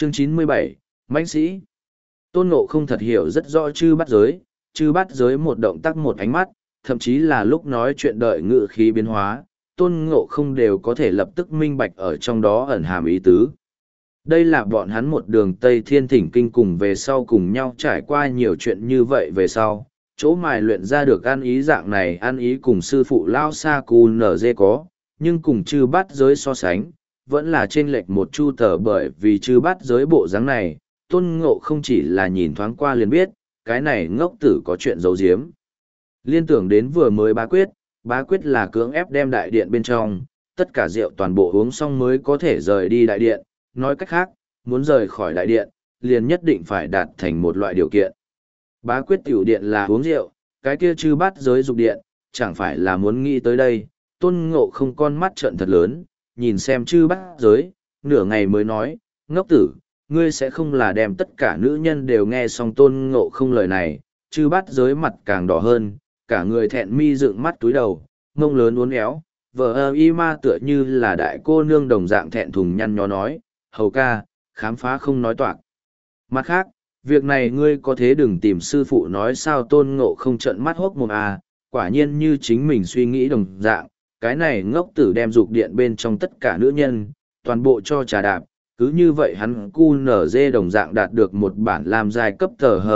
Chương 97, Mãnh sĩ. Tôn Ngộ không thật hiểu rất rõ chư bắt giới một động tác một ánh mắt, thậm chí là lúc nói chuyện đợi ngự khí biến hóa, Tôn Ngộ không đều có thể lập tức minh bạch ở trong đó ẩn hàm ý tứ. Đây là bọn hắn một đường Tây Thiên Thỉnh Kinh cùng về sau cùng nhau trải qua nhiều chuyện như vậy về sau, chỗ mài luyện ra được ăn ý dạng này ăn ý cùng sư phụ Lao Sa Cu nở dê có, nhưng cùng chư bắt giới so sánh, vẫn là chênh lệch một chu tờ bởi vì chư bắt giới bộ dáng này, Tôn Ngộ không chỉ là nhìn thoáng qua liền biết, cái này ngốc tử có chuyện giấu giếm. Liên tưởng đến vừa mới bá quyết là cưỡng ép đem đại điện bên trong, tất cả rượu toàn bộ uống xong mới có thể rời đi đại điện, nói cách khác, muốn rời khỏi đại điện, liền nhất định phải đạt thành một loại điều kiện. Bá quyết tiểu điện là uống rượu, cái kia chư bắt giới dục điện, chẳng phải là muốn nghĩ tới đây, Tôn Ngộ không con mắt trợn thật lớn, nhìn xem chư bắt giới, nửa ngày mới nói, ngốc tử, ngươi sẽ không là đem tất cả nữ nhân đều nghe xong Tôn Ngộ không lời này, chư bắt giới mặt càng đỏ hơn, cả người thẹn mi dựng mắt túi đầu, mông lớn uốn éo, vợ y ma tựa như là đại cô nương đồng dạng thẹn thùng nhăn nhó nói, hầu ca, khám phá không nói toạc. Mặt khác, việc này ngươi có thế đừng tìm sư phụ nói sao Tôn Ngộ không trợn mắt hốc mồm à, quả nhiên như chính mình suy nghĩ đồng dạng, cái này ngốc tử đem dục điện bên trong tất cả nữ nhân, toàn bộ cho trà đạp, cứ như vậy hắn cu nở dê đồng dạng đạt được một bản làm dài cấp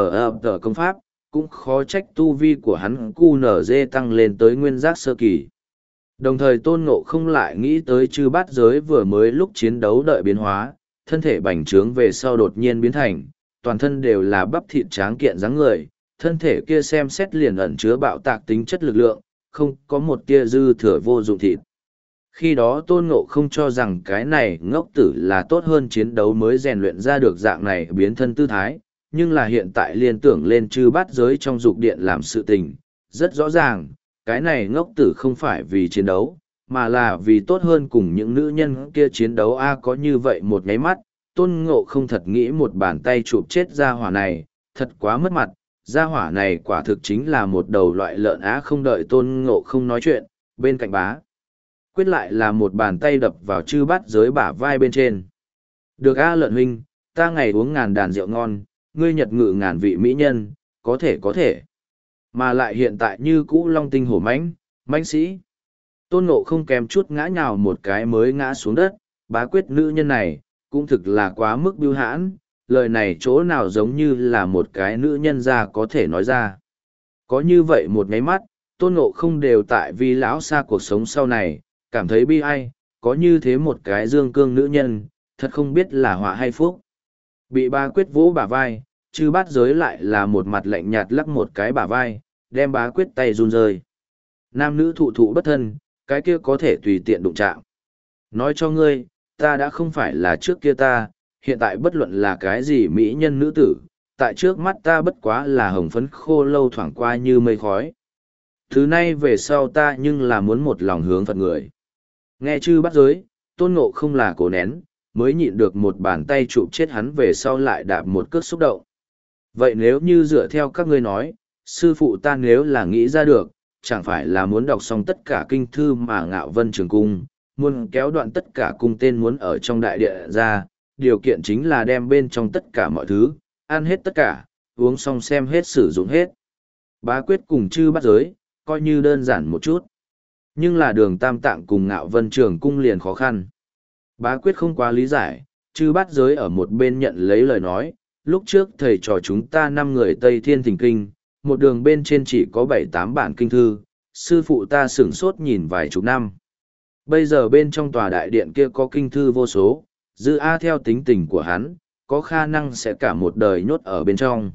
tờ công pháp, cũng khó trách tu vi của hắn cu nở dê tăng lên tới nguyên giác sơ kỳ. Đồng thời Tôn Ngộ không lại nghĩ tới chư bát giới vừa mới lúc chiến đấu đợi biến hóa, thân thể bành trướng về sau đột nhiên biến thành, toàn thân đều là bắp thịt tráng kiện dáng người, thân thể kia xem xét liền ẩn chứa bạo tạc tính chất lực lượng, không có một tia dư thừa vô dụng thịt. Khi đó Tôn Ngộ không cho rằng cái này ngốc tử là tốt hơn chiến đấu mới rèn luyện ra được dạng này biến thân tư thái, nhưng là hiện tại liên tưởng lên chư bát giới trong dục điện làm sự tình, rất rõ ràng, cái này ngốc tử không phải vì chiến đấu, mà là vì tốt hơn cùng những nữ nhân kia chiến đấu có như vậy một nháy mắt, Tôn Ngộ không thật nghĩ một bàn tay chụp chết gia hỏa này, thật quá mất mặt, gia hỏa này quả thực chính là một đầu loại lợn không đợi Tôn Ngộ không nói chuyện, bên cạnh bá. Quyết lại là một bàn tay đập vào chư bát giới bả vai bên trên. Được lợn huynh, ta ngày uống ngàn đàn rượu ngon, ngươi nhật ngự ngàn vị mỹ nhân, có thể. Mà lại hiện tại như cũ long tinh hổ mãnh sĩ. Tôn Ngộ không kém chút ngã nhào một cái mới ngã xuống đất, bá quyết nữ nhân này, cũng thực là quá mức bưu hãn, lời này chỗ nào giống như là một cái nữ nhân ra có thể nói ra. Có như vậy một nháy mắt, Tôn Ngộ không đều tại vì lão xa cuộc sống sau này, cảm thấy bi ai, có như thế một cái dương cương nữ nhân, thật không biết là họa hay phúc. Bị bá quyết vỗ bả vai, chư bát giới lại là một mặt lạnh nhạt lắc một cái bả vai, đem bá quyết tay run rơi. Nam nữ thụ thụ bất thân, cái kia có thể tùy tiện đụng chạm. Nói cho ngươi, ta đã không phải là trước kia ta, hiện tại bất luận là cái gì mỹ nhân nữ tử, tại trước mắt ta bất quá là hồng phấn khô lâu thoảng qua như mây khói. Thứ nay về sau ta nhưng là muốn một lòng hướng Phật người. Nghe chư bắt giới, Tôn Ngộ không là cố nén, mới nhịn được một bàn tay chụp chết hắn về sau lại đạp một cước xúc động. Vậy nếu như dựa theo các ngươi nói, sư phụ ta nếu là nghĩ ra được, chẳng phải là muốn đọc xong tất cả kinh thư mà Ngạo Vân Trường Cung, muốn kéo đoạn tất cả cung tên muốn ở trong đại địa ra, điều kiện chính là đem bên trong tất cả mọi thứ, ăn hết tất cả, uống xong xem hết sử dụng hết. Bá quyết cùng chư bắt giới, coi như đơn giản một chút. Nhưng là đường Tam Tạng cùng Ngạo Vân Trường Cung liền khó khăn. Bá quyết không quá lý giải, chư bắt giới ở một bên nhận lấy lời nói, lúc trước thầy trò chúng ta 5 người Tây Thiên Thỉnh Kinh, một đường bên trên chỉ có 7-8 bản kinh thư, sư phụ ta sửng sốt nhìn vài chục năm. Bây giờ bên trong tòa đại điện kia có kinh thư vô số, dư theo tính tình của hắn, có khả năng sẽ cả một đời nhốt ở bên trong.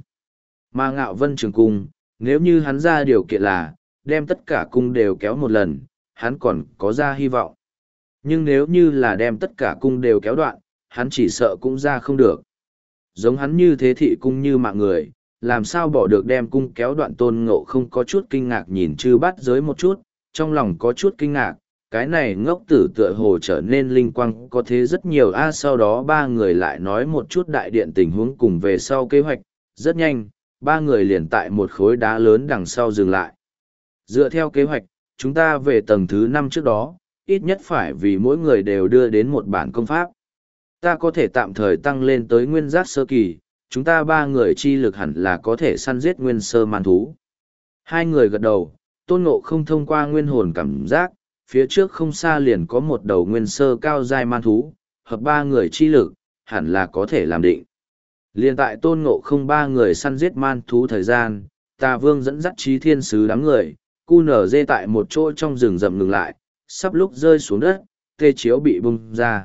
Mà Ngạo Vân Trường Cung, nếu như hắn ra điều kiện là, đem tất cả cung đều kéo một lần, hắn còn có ra hy vọng. Nhưng nếu như là đem tất cả cung đều kéo đoạn, hắn chỉ sợ cũng ra không được. Giống hắn như thế thị cung như mạng người, làm sao bỏ được đem cung kéo đoạn. Tôn Ngộ không có chút kinh ngạc nhìn chư bắt giới một chút, trong lòng có chút kinh ngạc, cái này ngốc tử tựa hồ trở nên linh quang có thế rất nhiều sau đó ba người lại nói một chút đại điện tình huống cùng về sau kế hoạch, rất nhanh, ba người liền tại một khối đá lớn đằng sau dừng lại. Dựa theo kế hoạch, chúng ta về tầng thứ 5 trước đó, ít nhất phải vì mỗi người đều đưa đến một bản công pháp. Ta có thể tạm thời tăng lên tới nguyên giác sơ kỳ, chúng ta ba người chi lực hẳn là có thể săn giết nguyên sơ man thú. Hai người gật đầu, Tôn Ngộ không thông qua nguyên hồn cảm giác, phía trước không xa liền có một đầu nguyên sơ cao giai man thú, hợp ba người chi lực, hẳn là có thể làm định. Liên tại Tôn Ngộ không ba người săn giết man thú thời gian, Tà Vương dẫn dắt Chí Thiên Sứ đám người, cu nở dê tại một chỗ trong rừng rậm ngừng lại, sắp lúc rơi xuống đất, tê chiếu bị bung ra.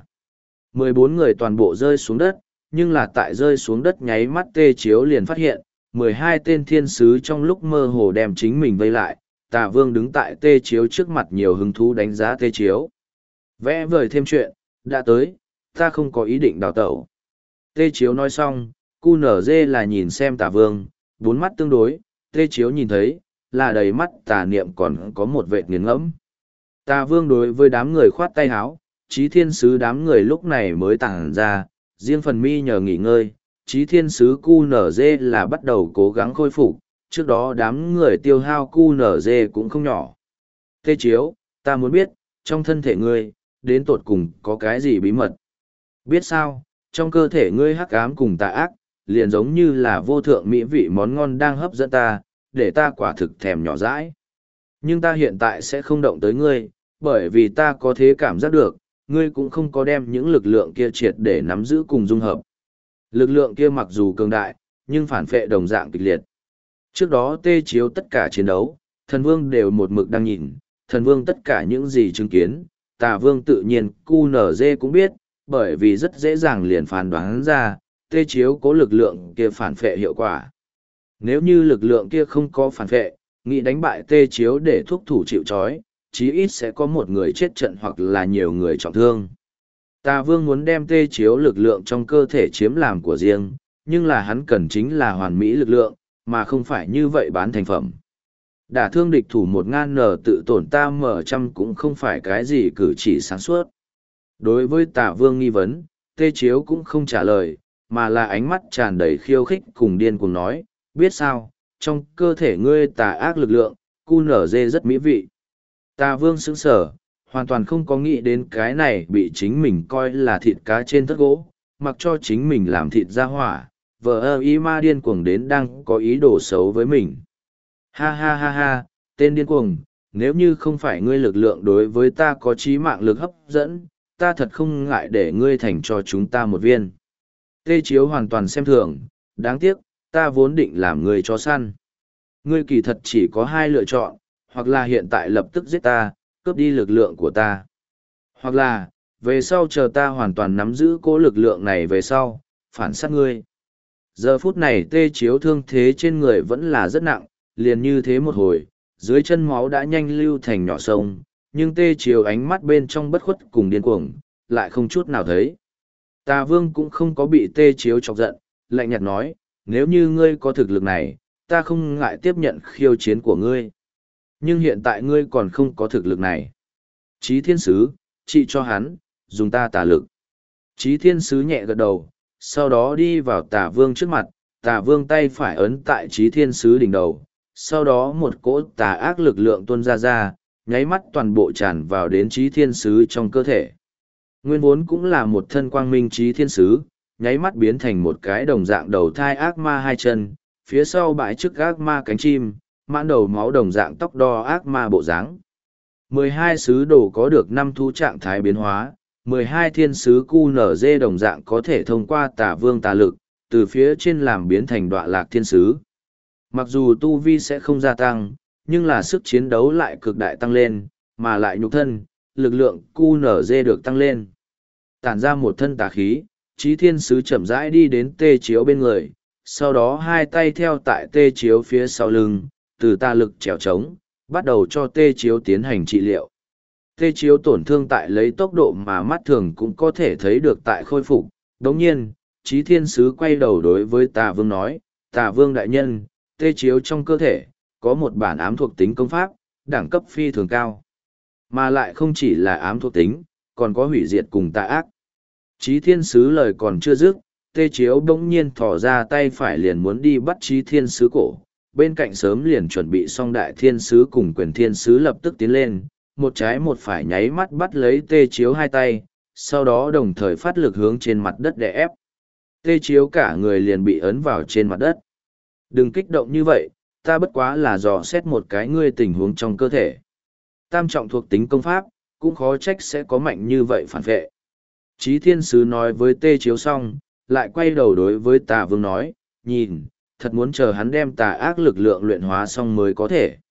14 người toàn bộ rơi xuống đất, nhưng là tại rơi xuống đất nháy mắt tê chiếu liền phát hiện, 12 tên thiên sứ trong lúc mơ hồ đem chính mình vây lại, Tà Vương đứng tại tê chiếu trước mặt nhiều hứng thú đánh giá tê chiếu. Vẽ vời thêm chuyện, đã tới, ta không có ý định đào tẩu. Tê chiếu nói xong, cu nở dê là nhìn xem Tà Vương, bốn mắt tương đối, tê chiếu nhìn thấy, là đầy mắt tà niệm còn có một vệt nghiền ngẫm. Tà Vương đối với đám người khoát tay háo, Chí Thiên Sứ đám người lúc này mới tản ra, riêng phần mi nhờ nghỉ ngơi, Chí Thiên Sứ QNZ là bắt đầu cố gắng khôi phục, trước đó đám người tiêu hao QNZ cũng không nhỏ. Tê Chiếu, ta muốn biết, trong thân thể ngươi, đến tột cùng có cái gì bí mật? Biết sao, trong cơ thể ngươi hắc ám cùng tà ác, liền giống như là vô thượng mỹ vị món ngon đang hấp dẫn ta, để ta quả thực thèm nhỏ dãi. Nhưng ta hiện tại sẽ không động tới ngươi, bởi vì ta có thế cảm giác được, ngươi cũng không có đem những lực lượng kia triệt để nắm giữ cùng dung hợp. Lực lượng kia mặc dù cường đại, nhưng phản phệ đồng dạng kịch liệt. Trước đó tê chiếu tất cả chiến đấu, thần vương đều một mực đang nhìn, thần vương tất cả những gì chứng kiến, tà vương tự nhiên QNZ cũng biết, bởi vì rất dễ dàng liền phán đoán ra, tê chiếu có lực lượng kia phản phệ hiệu quả. Nếu như lực lượng kia không có phản phệ, nghĩ đánh bại tê chiếu để thúc thủ chịu trói, chí ít sẽ có một người chết trận hoặc là nhiều người trọng thương. Tà Vương muốn đem tê chiếu lực lượng trong cơ thể chiếm làm của riêng, nhưng là hắn cần chính là hoàn mỹ lực lượng, mà không phải như vậy bán thành phẩm. Đả thương địch thủ 1000 nở tự tổn ta mở trăm cũng không phải cái gì cử chỉ sáng suốt. Đối với Tà Vương nghi vấn, tê chiếu cũng không trả lời, mà là ánh mắt tràn đầy khiêu khích cùng điên cuồng nói, biết sao, trong cơ thể ngươi tà ác lực lượng, QNZ rất mỹ vị. Tà Vương sững sờ, hoàn toàn không có nghĩ đến cái này bị chính mình coi là thịt cá trên thất gỗ, mặc cho chính mình làm thịt ra hỏa, vợ ơ y ma điên cuồng đến đang có ý đồ xấu với mình. Ha ha ha ha, tên điên cuồng, nếu như không phải ngươi lực lượng đối với ta có chí mạng lực hấp dẫn, ta thật không ngại để ngươi thành cho chúng ta một viên. Tê Chiếu hoàn toàn xem thường, đáng tiếc, ta vốn định làm ngươi chó săn. Ngươi kỳ thật chỉ có hai lựa chọn, hoặc là hiện tại lập tức giết ta, cướp đi lực lượng của ta. Hoặc là, về sau chờ ta hoàn toàn nắm giữ cố lực lượng này về sau, phản sát ngươi. Giờ phút này tê chiếu thương thế trên người vẫn là rất nặng, liền như thế một hồi, dưới chân máu đã nhanh lưu thành nhỏ sông, nhưng tê chiếu ánh mắt bên trong bất khuất cùng điên cuồng, lại không chút nào thấy. Tà Vương cũng không có bị tê chiếu chọc giận, lạnh nhạt nói, nếu như ngươi có thực lực này, ta không ngại tiếp nhận khiêu chiến của ngươi. Nhưng hiện tại ngươi còn không có thực lực này. Chí Thiên Sứ, trị cho hắn, dùng ta tà lực. Chí Thiên Sứ nhẹ gật đầu, sau đó đi vào Tà Vương trước mặt, Tà Vương tay phải ấn tại Chí Thiên Sứ đỉnh đầu, sau đó một cỗ tà ác lực lượng tuôn ra, nháy mắt toàn bộ tràn vào đến Chí Thiên Sứ trong cơ thể. Nguyên vốn cũng là một thân quang minh Chí Thiên Sứ, nháy mắt biến thành một cái đồng dạng đầu thai ác ma hai chân, phía sau bãi chức ác ma cánh chim, mãn đầu máu đồng dạng tóc đo ác ma bộ dáng. 12 sứ đồ có được 5 thú trạng thái biến hóa, 12 thiên sứ QNZ đồng dạng có thể thông qua Tà Vương tà lực, từ phía trên làm biến thành đọa lạc thiên sứ. Mặc dù tu vi sẽ không gia tăng, nhưng là sức chiến đấu lại cực đại tăng lên, mà lại nhục thân, lực lượng QNZ được tăng lên. Tản ra một thân tà khí, Chí Thiên Sứ chậm rãi đi đến tê chiếu bên người, sau đó hai tay theo tại tê chiếu phía sau lưng, từ tà lực trèo trống, bắt đầu cho tê chiếu tiến hành trị liệu. Tê chiếu tổn thương tại lấy tốc độ mà mắt thường cũng có thể thấy được tại khôi phục. Đồng nhiên, Chí Thiên Sứ quay đầu đối với Tà Vương nói, Tà Vương đại nhân, tê chiếu trong cơ thể, có một bản ám thuộc tính công pháp, đẳng cấp phi thường cao. Mà lại không chỉ là ám thuộc tính, còn có hủy diệt cùng tà ác. Chí Thiên Sứ lời còn chưa dứt, tê chiếu bỗng nhiên thò ra tay phải liền muốn đi bắt Chí Thiên Sứ cổ. Bên cạnh sớm liền chuẩn bị xong đại thiên sứ cùng quyền thiên sứ lập tức tiến lên, một trái một phải nháy mắt bắt lấy tê chiếu hai tay, sau đó đồng thời phát lực hướng trên mặt đất đè ép. Tê Chiếu cả người liền bị ấn vào trên mặt đất. Đừng kích động như vậy, ta bất quá là dò xét một cái ngươi tình huống trong cơ thể. Tam trọng thuộc tính công pháp, cũng khó trách sẽ có mạnh như vậy phản vệ. Chí Thiên Sứ nói với Tê Chiếu xong, lại quay đầu đối với Tà Vương nói, nhìn, thật muốn chờ hắn đem tà ác lực lượng luyện hóa xong mới có thể.